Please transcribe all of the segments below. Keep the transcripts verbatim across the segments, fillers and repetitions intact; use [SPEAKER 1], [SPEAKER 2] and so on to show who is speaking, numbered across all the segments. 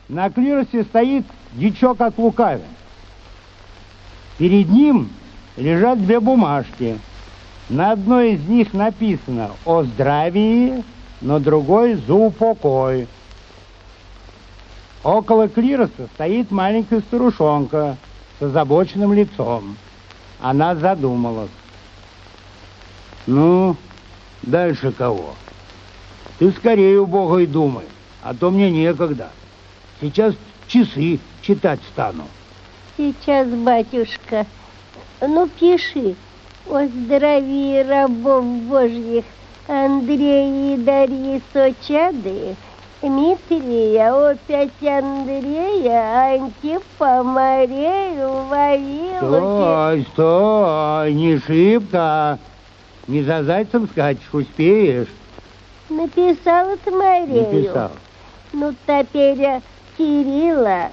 [SPEAKER 1] На клиросе стоит дичок от лукавя. Перед ним лежат две бумажки. На одной из них написано «О здравии», на другой «За упокой». Около клироса стоит маленькая старушонка с озабоченным лицом. Она задумалась. Ну, дальше кого? Ты скорее, убогой, думай, а то мне некогда. Сейчас часы читать стану.
[SPEAKER 2] Сейчас, батюшка. Ну, пиши. О здравии рабов Божьих Андрея и Дарьи Сочады, Дмитрия, опять Андрея, Антипа, Марию, Вавилу.
[SPEAKER 1] Стой, стой, не шибко. Не за зайцем скачешь, успеешь.
[SPEAKER 2] Написала-то Марию.
[SPEAKER 1] Написал.
[SPEAKER 2] Ну, теперь Кирилла,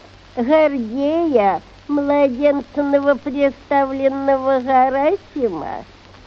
[SPEAKER 2] Гордея, младенца новопреставленного Гарасима,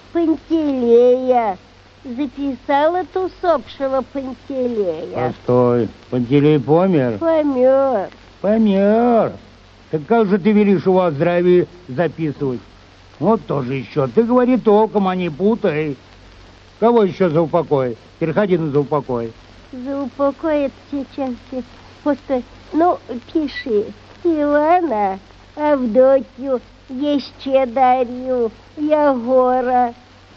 [SPEAKER 2] Пантелея. Записала ту усопшего Пантелея.
[SPEAKER 1] Постой, Пантелей помер?
[SPEAKER 2] Помер.
[SPEAKER 1] Помер. Так как же ты велишь его о здравии записывать? Вот тоже еще. Ты говори толком, а не путай. Кого еще за упокой? Переходи на за упокой.
[SPEAKER 2] За упокой это сейчас. Постой. Ну, пиши. Ивана, Авдотью, еще Дарью, Ягора.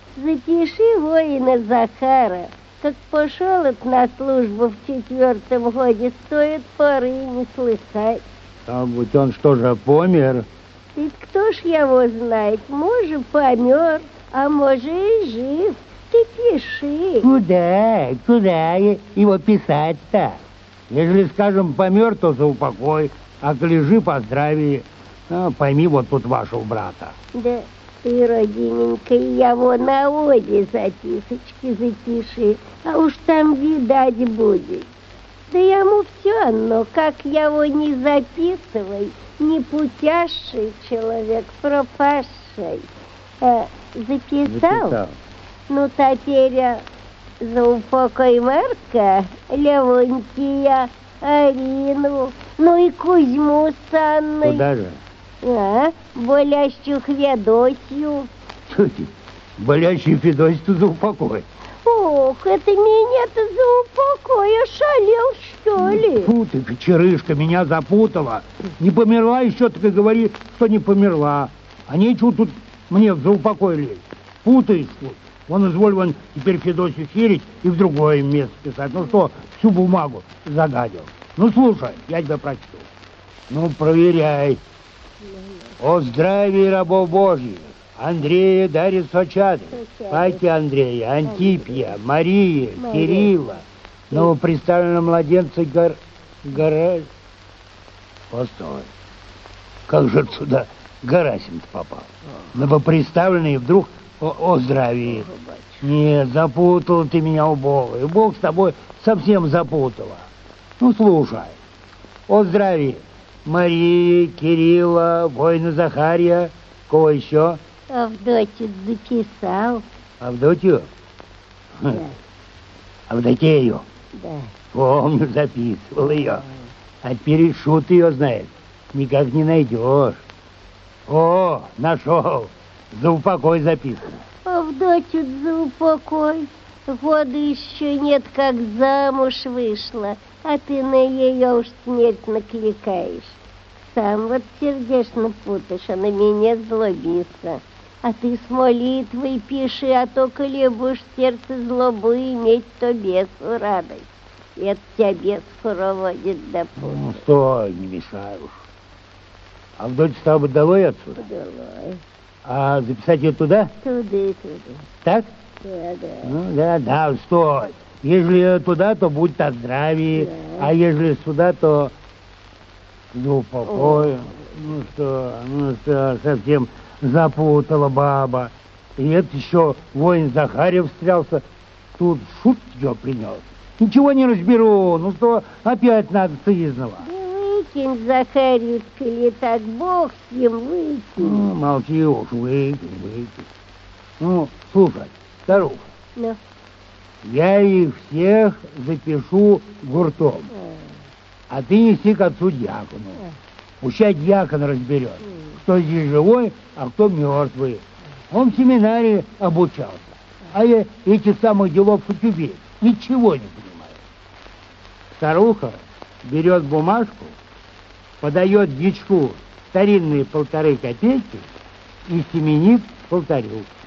[SPEAKER 2] Запиши воина Захара. Как пошел от на службу в четвертом годе, стоит поры не слыхать.
[SPEAKER 1] А вот он что же, помер?
[SPEAKER 2] Ведь кто ж его знает? Может, помер, а может и жив. Ты пиши.
[SPEAKER 1] Куда? Куда его писать-то? Если, скажем, помер, то за упокой, а коли жив, о здравии. А, пойми вот тут вашего брата.
[SPEAKER 2] Да, ты, родиненька, его на оде записочки запиши, а уж там видать будет. Да ему все одно, как его не записывай, не путящий человек, пропавший. Э, записал?
[SPEAKER 1] Записал.
[SPEAKER 2] Ну, теперь за упокой Марка, Левонтия, Арину, ну и Кузьму с Анной.
[SPEAKER 1] Куда же?
[SPEAKER 2] А, болящую Федосью.
[SPEAKER 1] Что ты, болящий Федосию за упокой?
[SPEAKER 2] Ох, это меня-то за упокой, ошалел, что ли?
[SPEAKER 1] Фу ты, кочерышка, меня запутала. Не померла еще, так и говори, что не померла. А нечего тут мне в заупокой лезть. Путаешь тут. Вон, изволь, вон, теперь Федосию херить и в другое место писать. Ну что, всю бумагу загадил. Ну, слушай, я тебя прочту. Ну, проверяй. О здравии рабов Божьих, Андрея, Дарьи Сочады, Пати Андрея, Антипья, Марии, Кирилла, новоприставленного младенца Гор... Гора... Постой. Как же сюда Гарасин попал? Новоприставленный вдруг о, о здравии. Нет, запутал ты меня, убогой. Бог с тобой совсем запутала. Ну, слушай. О здравии. Марии, Кирилла, воина Захария, кого еще?
[SPEAKER 2] Авдотью записал.
[SPEAKER 1] Авдотью?
[SPEAKER 2] Да.
[SPEAKER 1] Авдотею?
[SPEAKER 2] Да.
[SPEAKER 1] Помню, записывал ее. А теперь шут ее знает. Никак не найдешь. О, нашел. За упокой записано.
[SPEAKER 2] Авдотью за упокой. Года еще нет, как замуж вышла, а ты на ее уж смерть накликаешь. Сам вот сердечно путаешь, а на меня злобится. А ты с молитвой пиши, а то, коли будешь в сердце злобу иметь, то бесу радость. И от тебя бес хороводит до пути.
[SPEAKER 1] Ну, стой, не мешай уж. Авдотья, стало быть, долой отсюда?
[SPEAKER 2] Долой.
[SPEAKER 1] А записать ее туда?
[SPEAKER 2] Туда, туда.
[SPEAKER 1] Так?
[SPEAKER 2] Да, да.
[SPEAKER 1] Ну, да, да, стой. Если туда, то будь о здравии,
[SPEAKER 2] Да.
[SPEAKER 1] а если сюда, то за упокой. Ну что, ну что, совсем запутала баба. И это еще воин Захарьев встрялся. Тут шут ее принес. Ничего не разберу. Ну что, опять надо сызнова.
[SPEAKER 2] Да выкинь, Захарию, коли так, Бог с ним, выкинь.
[SPEAKER 1] Ну, молчи уж, выкинь, выкинь. Ну, слушай, старуха,
[SPEAKER 2] Ну,
[SPEAKER 1] я их всех запишу гуртом. А ты неси к отцу дьякону. Пущай дьякон разберет, кто здесь живой, а кто мертвый. Он в семинарии обучался. А я этих самых делов хоть убей, ничего не понимаю. Старуха берет бумажку, подает дичку старинные полторы копейки и семенит к алтарю.